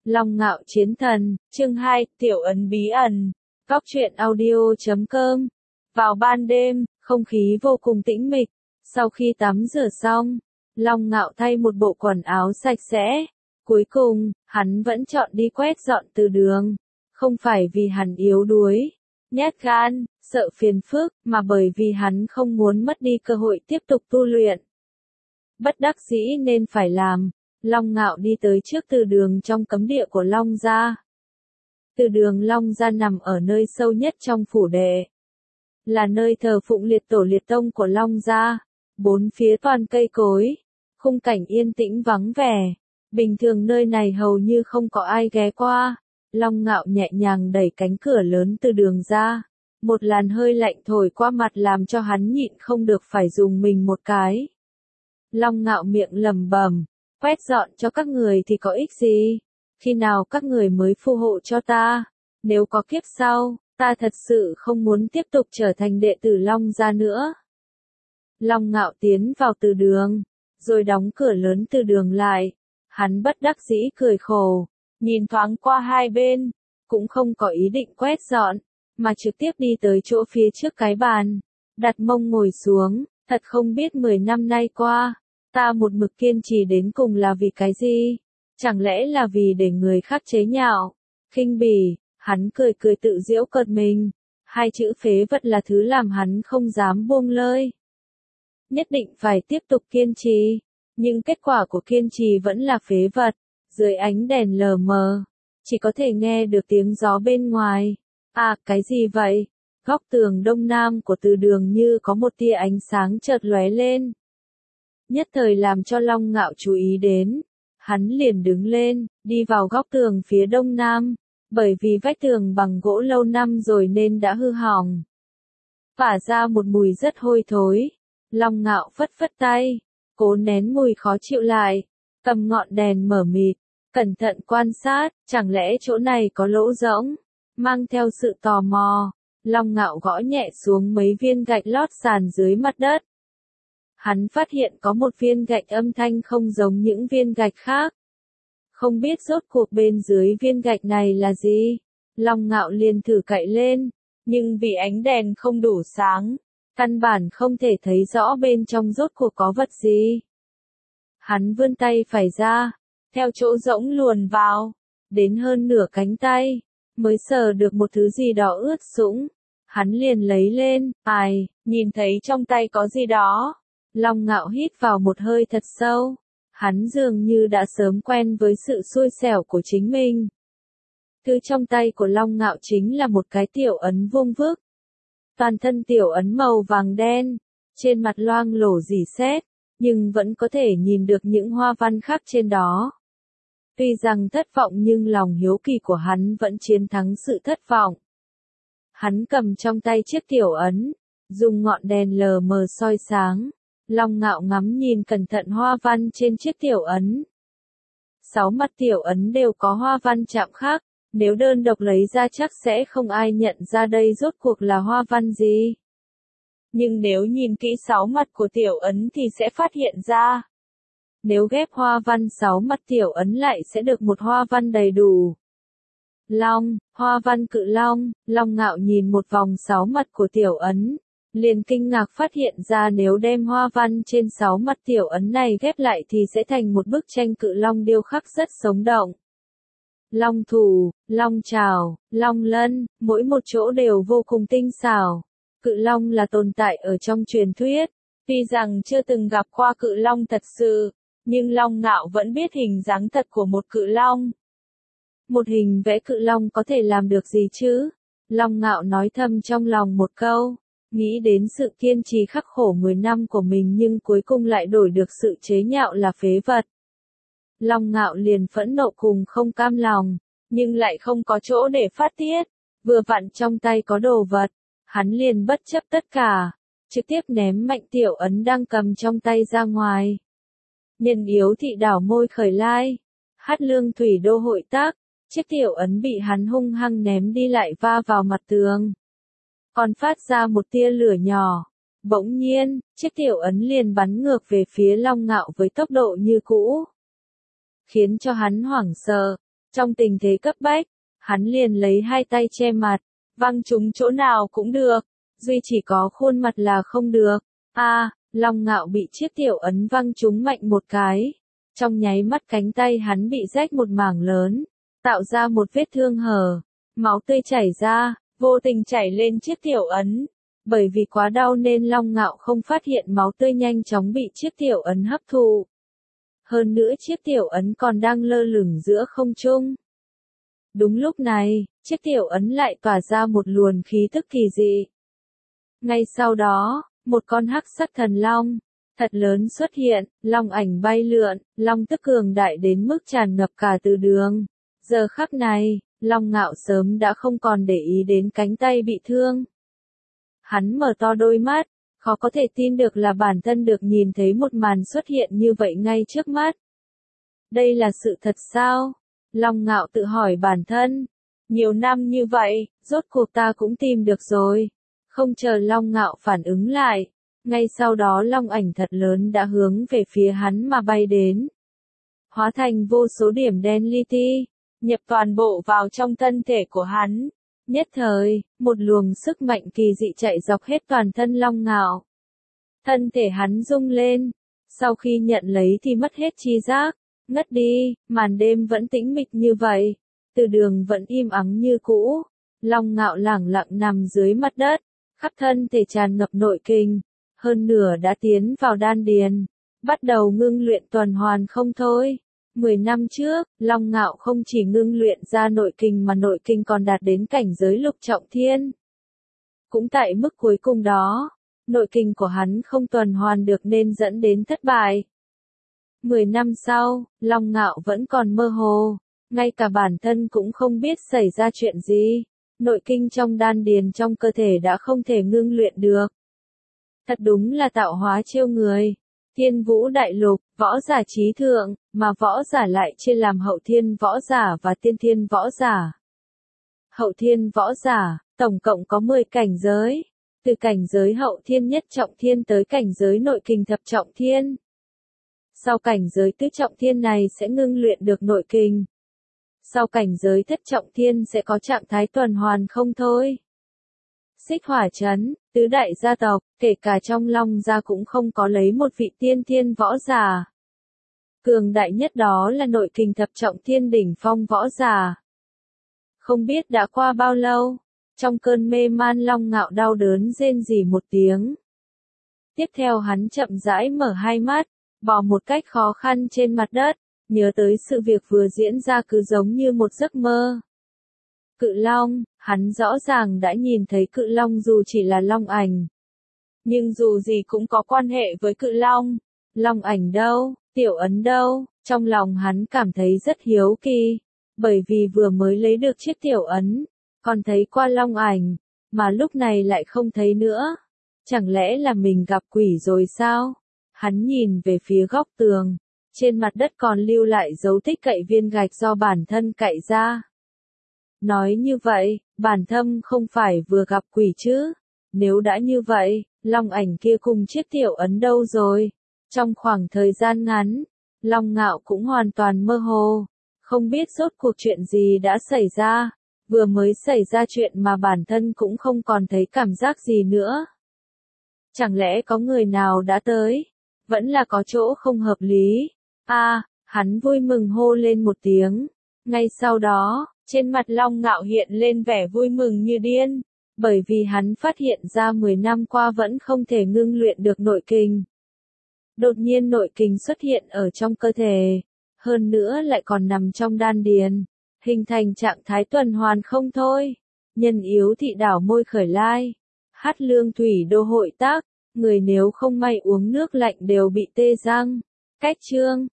Long Ngạo Chiến Thần, chương 2, Tiểu Ấn Bí Ẩn, Góc truyện audio.com. Vào ban đêm, không khí vô cùng tĩnh mịch. Sau khi tắm rửa xong, Long Ngạo thay một bộ quần áo sạch sẽ. Cuối cùng, hắn vẫn chọn đi quét dọn từ đường. Không phải vì hắn yếu đuối, nhát gan, sợ phiền phức, mà bởi vì hắn không muốn mất đi cơ hội tiếp tục tu luyện. Bất đắc dĩ nên phải làm. Long Ngạo đi tới trước từ đường trong cấm địa của Long gia. Từ đường Long gia nằm ở nơi sâu nhất trong phủ đệ. Là nơi thờ phụng liệt tổ liệt tông của Long gia. Bốn phía toàn cây cối. Khung cảnh yên tĩnh vắng vẻ. Bình thường nơi này hầu như không có ai ghé qua. Long Ngạo nhẹ nhàng đẩy cánh cửa lớn từ đường ra. Một làn hơi lạnh thổi qua mặt làm cho hắn nhịn không được phải dùng mình một cái. Long Ngạo miệng lẩm bẩm. Quét dọn cho các người thì có ích gì? Khi nào các người mới phù hộ cho ta? Nếu có kiếp sau, ta thật sự không muốn tiếp tục trở thành đệ tử Long gia nữa. Long Ngạo tiến vào từ đường, rồi đóng cửa lớn từ đường lại. Hắn bất đắc dĩ cười khổ, nhìn thoáng qua hai bên, cũng không có ý định quét dọn, mà trực tiếp đi tới chỗ phía trước cái bàn, đặt mông ngồi xuống. Thật không biết 10 năm nay qua, ta một mực kiên trì đến cùng là vì cái gì? Chẳng lẽ là vì để người khác chế nhạo, khinh bỉ? Hắn cười cười tự giễu cợt mình. Hai chữ phế vật là thứ làm hắn không dám buông lơi. Nhất định phải tiếp tục kiên trì. Nhưng kết quả của kiên trì vẫn là phế vật. Dưới ánh đèn lờ mờ, chỉ có thể nghe được tiếng gió bên ngoài. À, cái gì vậy? Góc tường đông nam của từ đường như có một tia ánh sáng chợt lóe lên. Nhất thời làm cho Long Ngạo chú ý đến. Hắn liền đứng lên, đi vào góc tường phía đông nam. Bởi vì vách tường bằng gỗ lâu năm rồi nên đã hư hỏng. Phả ra một mùi rất hôi thối. Long Ngạo phất phất tay, cố nén mùi khó chịu lại. Cầm ngọn đèn mở mịt, cẩn thận quan sát, chẳng lẽ chỗ này có lỗ rỗng? Mang theo sự tò mò, Long Ngạo gõ nhẹ xuống mấy viên gạch lót sàn dưới mặt đất. Hắn phát hiện có một viên gạch âm thanh không giống những viên gạch khác. Không biết rốt cuộc bên dưới viên gạch này là gì? Long Ngạo liền thử cậy lên, nhưng vì ánh đèn không đủ sáng, căn bản không thể thấy rõ bên trong rốt cuộc có vật gì. Hắn vươn tay phải ra, theo chỗ rỗng luồn vào, đến hơn nửa cánh tay, mới sờ được một thứ gì đó ướt sũng. Hắn liền lấy lên, nhìn thấy trong tay có gì đó. Long Ngạo hít vào một hơi thật sâu. Hắn dường như đã sớm quen với sự xui xẻo của chính mình. Thứ trong tay của Long Ngạo chính là một cái tiểu ấn vuông vức. Toàn thân tiểu ấn màu vàng đen, trên mặt loang lổ rỉ sét, nhưng vẫn có thể nhìn được những hoa văn khác trên đó. Tuy rằng thất vọng nhưng lòng hiếu kỳ của hắn vẫn chiến thắng sự thất vọng. Hắn cầm trong tay chiếc tiểu ấn, dùng ngọn đèn lờ mờ soi sáng. Long Ngạo ngắm nhìn cẩn thận hoa văn trên chiếc tiểu ấn. 6 mặt tiểu ấn đều có hoa văn chạm khác, nếu đơn độc lấy ra chắc sẽ không ai nhận ra đây rốt cuộc là hoa văn gì. Nhưng nếu nhìn kỹ 6 mặt của tiểu ấn thì sẽ phát hiện ra. Nếu ghép hoa văn 6 mặt tiểu ấn lại sẽ được một hoa văn đầy đủ. Long, hoa văn cự long. Long Ngạo nhìn một vòng 6 mặt của tiểu ấn, liền kinh ngạc phát hiện ra nếu đem hoa văn trên 6 mặt tiểu ấn này ghép lại thì sẽ thành một bức tranh cự long điêu khắc rất sống động. Long thủ, long trảo, long lân, mỗi một chỗ đều vô cùng tinh xảo. Cự long là tồn tại ở trong truyền thuyết. Tuy rằng chưa từng gặp qua cự long thật sự, nhưng Long Ngạo vẫn biết hình dáng thật của một cự long. Một hình vẽ cự long có thể làm được gì chứ? Long Ngạo nói thầm trong lòng một câu. Nghĩ đến sự kiên trì khắc khổ 10 năm của mình nhưng cuối cùng lại đổi được sự chế nhạo là phế vật. Long Ngạo liền phẫn nộ cùng không cam lòng, nhưng lại không có chỗ để phát tiết. Vừa vặn trong tay có đồ vật, hắn liền bất chấp tất cả, trực tiếp ném mạnh tiểu ấn đang cầm trong tay ra ngoài. Nhân yếu thị đảo môi khởi lai, hát lương thủy đô hội tác, chiếc tiểu ấn bị hắn hung hăng ném đi lại va vào mặt tường. Còn phát ra một tia lửa nhỏ. Bỗng nhiên, chiếc tiểu ấn liền bắn ngược về phía Long Ngạo với tốc độ như cũ. Khiến cho hắn hoảng sợ, Trong tình thế cấp bách, hắn liền lấy hai tay che mặt, văng chúng chỗ nào cũng được, duy chỉ có khuôn mặt là không được. Long Ngạo bị chiếc tiểu ấn văng trúng mạnh một cái. Trong nháy mắt cánh tay hắn bị rách một mảng lớn, tạo ra một vết thương hở, máu tươi chảy ra, vô tình chảy lên chiếc tiểu ấn. Bởi vì quá đau nên Long Ngạo không phát hiện máu tươi nhanh chóng bị chiếc tiểu ấn hấp thụ. Hơn nữa chiếc tiểu ấn còn đang lơ lửng giữa không trung. Đúng lúc này, chiếc tiểu ấn lại tỏa ra một luồng khí tức kỳ dị. Ngay sau đó, một con hắc sắc thần long thật lớn xuất hiện, long ảnh bay lượn, long tức cường đại đến mức tràn ngập cả từ đường. Giờ khắc này, Long Ngạo sớm đã không còn để ý đến cánh tay bị thương. Hắn mở to đôi mắt, khó có thể tin được là bản thân được nhìn thấy một màn xuất hiện như vậy ngay trước mắt. Đây là sự thật sao? Long Ngạo tự hỏi bản thân. Nhiều năm như vậy, rốt cuộc ta cũng tìm được rồi. Không chờ Long Ngạo phản ứng lại, ngay sau đó long ảnh thật lớn đã hướng về phía hắn mà bay đến. Hóa thành vô số điểm đen li ti, nhập toàn bộ vào trong thân thể của hắn. Nhất thời, một luồng sức mạnh kỳ dị chạy dọc hết toàn thân Long Ngạo. Thân thể hắn rung lên, sau khi nhận lấy thì mất hết tri giác, ngất đi, màn đêm vẫn tĩnh mịch như vậy, từ đường vẫn im ắng như cũ. Long Ngạo lẳng lặng nằm dưới mặt đất, khắp thân thể tràn ngập nội kinh, hơn nửa đã tiến vào đan điền, bắt đầu ngưng luyện tuần hoàn không thôi. 10 năm trước, Long Ngạo không chỉ ngưng luyện ra nội kinh mà nội kinh còn đạt đến cảnh giới lục trọng thiên. Cũng tại mức cuối cùng đó, nội kinh của hắn không tuần hoàn được nên dẫn đến thất bại. 10 năm sau, Long Ngạo vẫn còn mơ hồ, ngay cả bản thân cũng không biết xảy ra chuyện gì. Nội kinh trong đan điền trong cơ thể đã không thể ngưng luyện được. Thật đúng là tạo hóa trêu người. Thiên Vũ Đại Lục, võ giả trí thượng, mà võ giả lại chia làm hậu thiên võ giả và tiên thiên võ giả. Hậu thiên võ giả, tổng cộng có 10 cảnh giới. Từ cảnh giới hậu thiên nhất trọng thiên tới cảnh giới nội kinh thập trọng thiên. Sau cảnh giới tứ trọng thiên này sẽ ngưng luyện được nội kinh. Sau cảnh giới thất trọng thiên sẽ có trạng thái tuần hoàn không thôi. Xích Hỏa Trấn, tứ đại gia tộc, kể cả trong Long gia cũng không có lấy một vị tiên thiên võ giả. Cường đại nhất đó là nội kinh thập trọng thiên đỉnh phong võ giả. Không biết đã qua bao lâu, trong cơn mê man Long Ngạo đau đớn rên rỉ một tiếng. Tiếp theo hắn chậm rãi mở hai mắt, bò một cách khó khăn trên mặt đất, nhớ tới sự việc vừa diễn ra cứ giống như một giấc mơ. Cự long, hắn rõ ràng đã nhìn thấy cự long dù chỉ là long ảnh. Nhưng dù gì cũng có quan hệ với cự long. Long ảnh đâu, tiểu ấn đâu, trong lòng hắn cảm thấy rất hiếu kỳ. Bởi vì vừa mới lấy được chiếc tiểu ấn, còn thấy qua long ảnh, mà lúc này lại không thấy nữa. Chẳng lẽ là mình gặp quỷ rồi sao? Hắn nhìn về phía góc tường, trên mặt đất còn lưu lại dấu tích cậy viên gạch do bản thân cậy ra. Nói như vậy, bản thân không phải vừa gặp quỷ chứ? Nếu đã như vậy, long ảnh kia cùng chiếc tiểu ấn đâu rồi? Trong khoảng thời gian ngắn, Long Ngạo cũng hoàn toàn mơ hồ, không biết rốt cuộc chuyện gì đã xảy ra. Vừa mới xảy ra chuyện mà bản thân cũng không còn thấy cảm giác gì nữa. Chẳng lẽ có người nào đã tới? Vẫn là có chỗ không hợp lý. Hắn vui mừng hô lên một tiếng. Ngay sau đó, trên mặt Long Ngạo hiện lên vẻ vui mừng như điên, bởi vì hắn phát hiện ra 10 năm qua vẫn không thể ngưng luyện được nội kinh. Đột nhiên nội kinh xuất hiện ở trong cơ thể, hơn nữa lại còn nằm trong đan điền, hình thành trạng thái tuần hoàn không thôi. Nhân yếu thị đảo môi khởi lai, hát lương thủy đô hội tác, người nếu không may uống nước lạnh đều bị tê răng. Cách chương